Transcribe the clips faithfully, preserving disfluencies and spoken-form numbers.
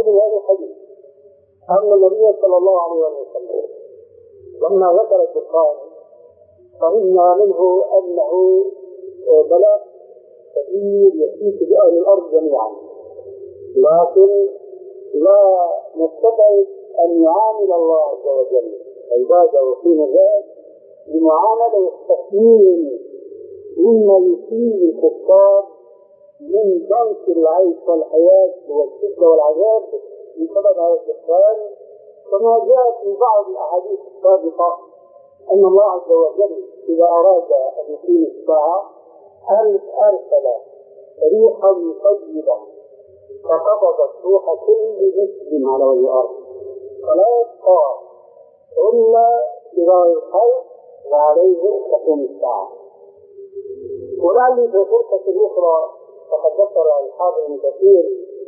من هذا الحديث أن النبي صلى الله عليه وسلم لما ذكر الدخان فهمنا منه أنه بلاء كبير يحيط بأهل الأرض جميعا، لكن لا نستبعد أن يعامل الله عز وجل عباده حين ذاك بمعاملة التسليم مما يصيب الكفار من ضنك العيش والحياة والشدة والعذاب بسبب هذا الدخان، كما جاء في بعض الأحاديث السابقة أن الله عز وجل إذا أراد أن يقيم الساعة أرسل ريحا طيبة فقبضت روح كل مسلم على وجه الأرض فلا يبقى إلا شرار الخلق وعليه تقوم الساعة. ولعلي في فرصة أخرى فقد ذكر الحافظ ابن كثير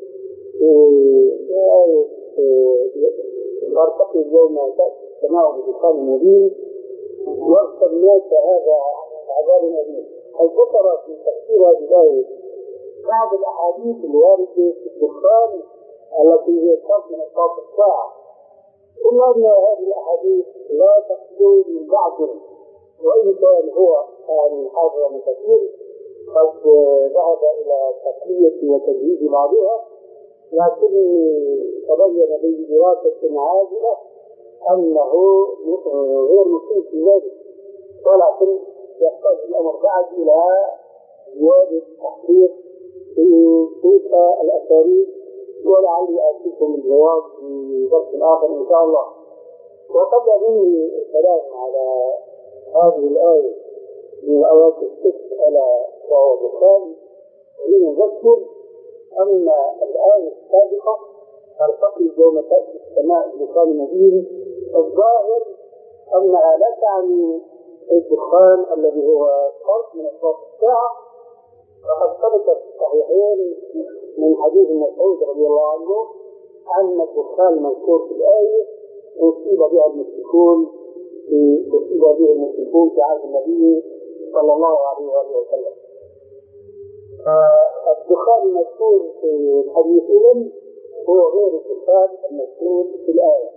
في آية ترتقي اليوم السماء بدخان مبين وارسل الناس هذا عذاب أليم، حيث ذكر في تفسير هذه الآية بعض الأحاديث الواردة في الدخان التي هي شرط من أشراط الساعة، إلا أن هذه الأحاديث لا تخلو من بعض، وإن كان هو الحافظ ابن كثير قد ذهب إلى تقوية وتجهيز بعضها، لكني تبين لي دراسة عاجلة أنه غير مفيد في ذلك، ولكن يحتاج الأمر بعد إلى زيادة التحقيق في تلك الأساليب، ولعلي آتيكم الجواب في درس آخر إن شاء الله. وقبل مني الكلام على هذه الآية من آيات الست ألا وهو دخان، لنذكر أن الآية السابقة ترتقي يوم تأتي السماء بدخان مبين، الظاهر أنها لا تعني الدخان الذي هو شرط من أشراط الساعة، فقد ثبت في الصحيحين من حديث مسعود رضي الله عنه أن الدخان المذكور في الآية أصيب بها المشركون أصيب به المشركون في عهد النبي صلى الله عليه وسلم. الدخان المذكور في الحديث إذن هو غير الدخان المذكور في الآية.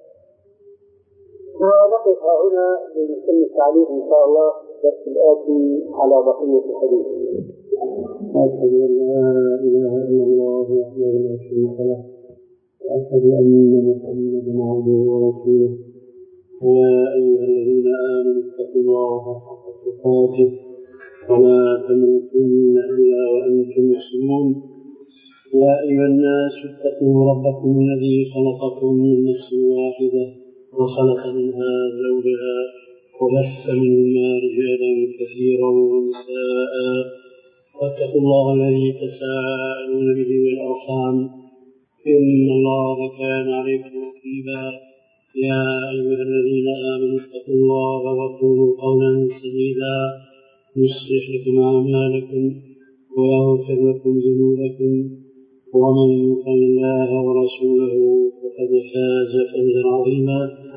ونقف هنا لنسمي التعليق إن شاء الله درس الآتي على بقية الحديث. أشهد أن لا إله إلا الله وحده لا شريك له وأشهد أن محمدا عبده ورسوله. يا أيها الذين آمنوا اتقوا الله حق تقاته ولا تموتن إلا وأنتم مسلمون. يا أيها الناس اتقوا ربكم الذي خلقكم من نفس واحدة وخلق منها زوجها وبث منهما رجالا كثيرا ونساء، واتقوا الله الذي تساءلون به والأرحام إن الله كان عليكم رقيبا. يا أيها الذين آمنوا اتقوا الله وقولوا قولا سديدا يصلح لكم أعمالكم ويغفر لكم ذنوبكم، ومن يطع الله ورسوله فقد فاز فوزا عظيما.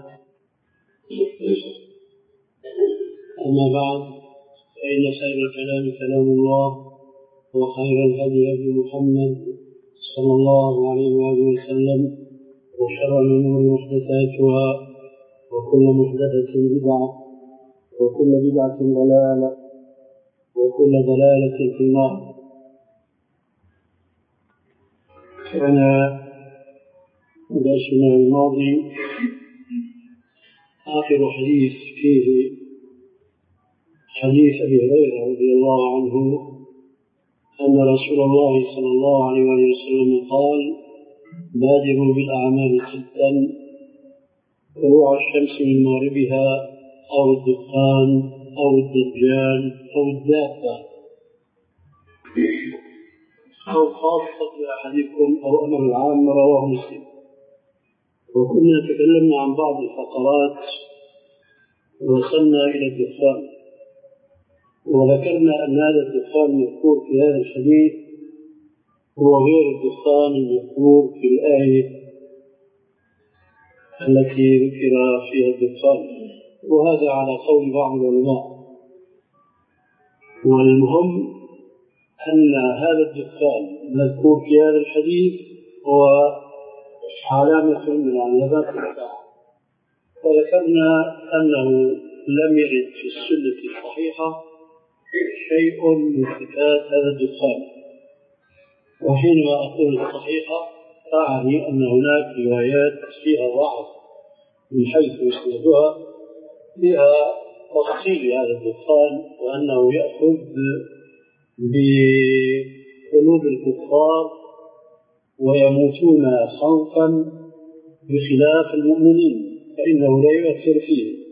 أما بعد، فإن خير الكلام كلام الله، وخير الهدي هدي محمد صلى الله عليه وآله وسلم، وشر الأمور محدثاتها، وكل محدثة بدعة، وكل بدعة ضلالة، وكل ضلالة في النار. كان درسنا الماضي آخر حديث فيه حديث أبي هريرة رضي الله عنه أن رسول الله صلى الله عليه وسلم قال: بادروا بالأعمال ستا: طلوع الشمس من مغربها، أو الدخان، أو الدجال، أو الدابة، أو خاصة أحدكم، أو أمر العام. رواه مسلم. وكنا تكلمنا عن بعض الفقرات ووصلنا إلى الدخان، وذكرنا أن هذا الدخان المذكور في هذا الحديث هو غير الدخان المذكور في الآية التي ذكر فيها الدخان، وهذا على قول بعض العلماء. والمهم أن هذا الدخان المذكور في هذا الحديث هو علامة من علامات الساعة. وذكرنا أنه لم يرد في السنة الصحيحة شيء من صفات هذا الدخان، وحينما أقول الصحيحة أعني أن هناك روايات فيها ضعف من حيث إسنادها، فيها تفصيل هذا الدخان وأنه يأخذ بقلوب الكفار ويموتون خوفا بخلاف المؤمنين فإنه لا يؤثر فيه.